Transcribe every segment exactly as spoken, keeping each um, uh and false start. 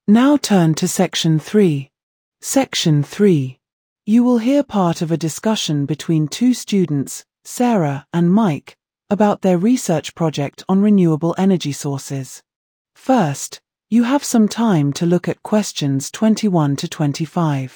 Now turn to Section three. Section three. You will hear part of a discussion between two students, Sarah and Mike, about their research project on renewable energy sources. First, you have some time to look at questions twenty-one to twenty-five.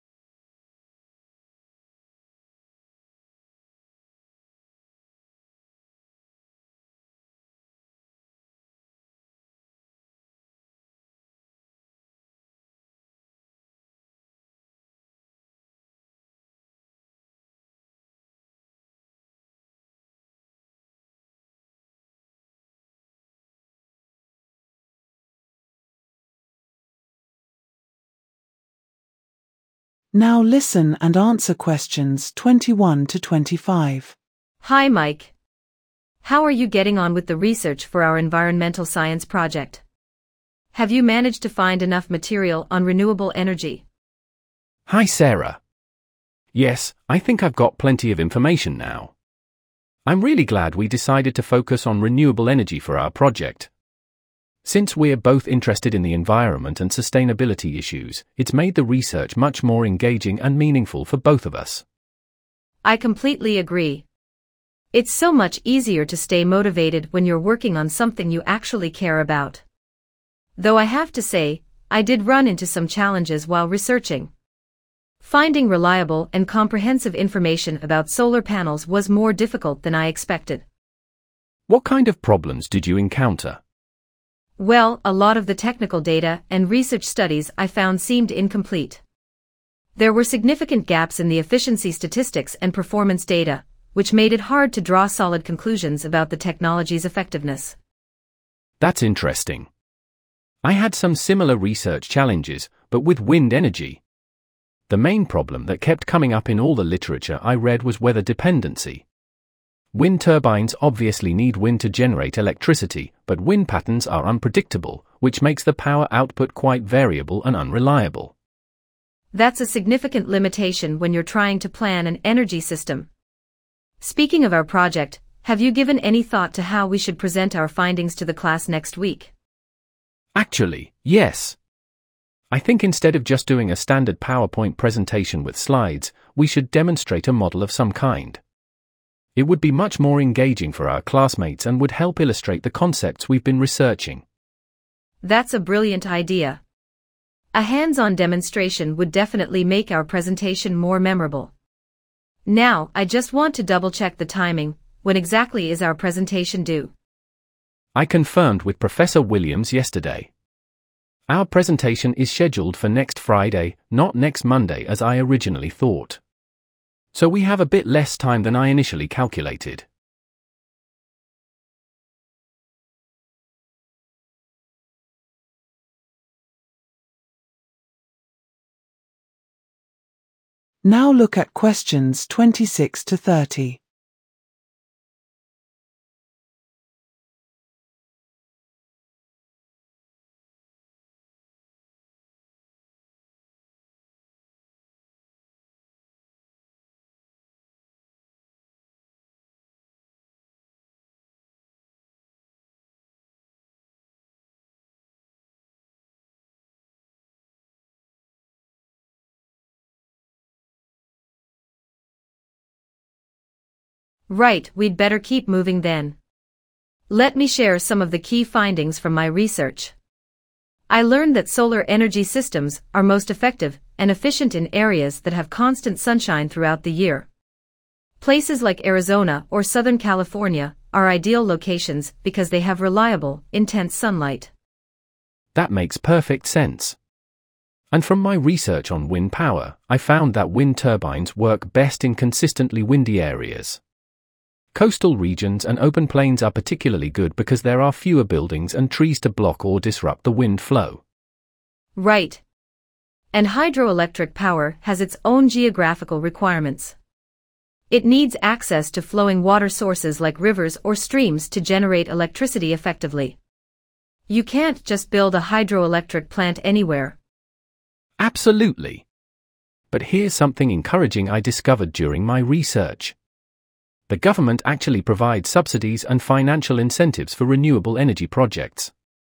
Now listen and answer questions twenty-one to twenty-five. Hi, Mike. How are you getting on with the research for our environmental science project? Have you managed to find enough material on renewable energy? Hi, Sarah. Yes, I think I've got plenty of information now. I'm really glad we decided to focus on renewable energy for our project. Since we're both interested in the environment and sustainability issues, it's made the research much more engaging and meaningful for both of us. I completely agree. It's so much easier to stay motivated when you're working on something you actually care about. Though I have to say, I did run into some challenges while researching. Finding reliable and comprehensive information about solar panels was more difficult than I expected. What kind of problems did you encounter? Well, a lot of the technical data and research studies I found seemed incomplete. There were significant gaps in the efficiency statistics and performance data, which made it hard to draw solid conclusions about the technology's effectiveness. That's interesting. I had some similar research challenges, but with wind energy. The main problem that kept coming up in all the literature I read was weather dependency. Wind turbines obviously need wind to generate electricity, but wind patterns are unpredictable, which makes the power output quite variable and unreliable. That's a significant limitation when you're trying to plan an energy system. Speaking of our project, have you given any thought to how we should present our findings to the class next week? Actually, yes. I think instead of just doing a standard PowerPoint presentation with slides, we should demonstrate a model of some kind. It would be much more engaging for our classmates and would help illustrate the concepts we've been researching. That's a brilliant idea. A hands-on demonstration would definitely make our presentation more memorable. Now, I just want to double-check the timing. When exactly is our presentation due? I confirmed with Professor Williams yesterday. Our presentation is scheduled for next Friday, not next Monday as I originally thought. So we have a bit less time than I initially calculated. Now look at questions twenty-six to thirty. Right, we'd better keep moving then. Let me share some of the key findings from my research. I learned that solar energy systems are most effective and efficient in areas that have constant sunshine throughout the year. Places like Arizona or Southern California are ideal locations because they have reliable, intense sunlight. That makes perfect sense. And from my research on wind power, I found that wind turbines work best in consistently windy areas. Coastal regions and open plains are particularly good because there are fewer buildings and trees to block or disrupt the wind flow. Right. And hydroelectric power has its own geographical requirements. It needs access to flowing water sources like rivers or streams to generate electricity effectively. You can't just build a hydroelectric plant anywhere. Absolutely. But here's something encouraging I discovered during my research. The government actually provides subsidies and financial incentives for renewable energy projects.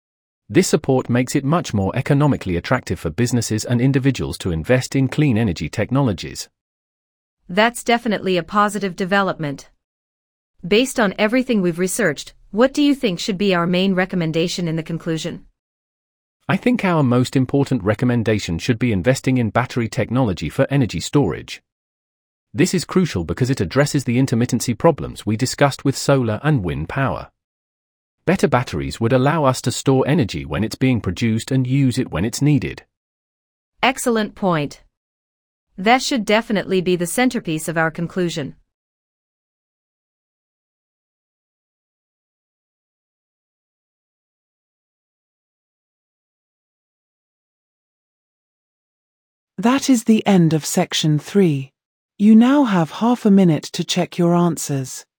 This support makes it much more economically attractive for businesses and individuals to invest in clean energy technologies. That's definitely a positive development. Based on everything we've researched, what do you think should be our main recommendation in the conclusion? I think our most important recommendation should be investing in battery technology for energy storage. This is crucial because it addresses the intermittency problems we discussed with solar and wind power. Better batteries would allow us to store energy when it's being produced and use it when it's needed. Excellent point. That should definitely be the centerpiece of our conclusion. That is the end of section three. You now have half a minute to check your answers.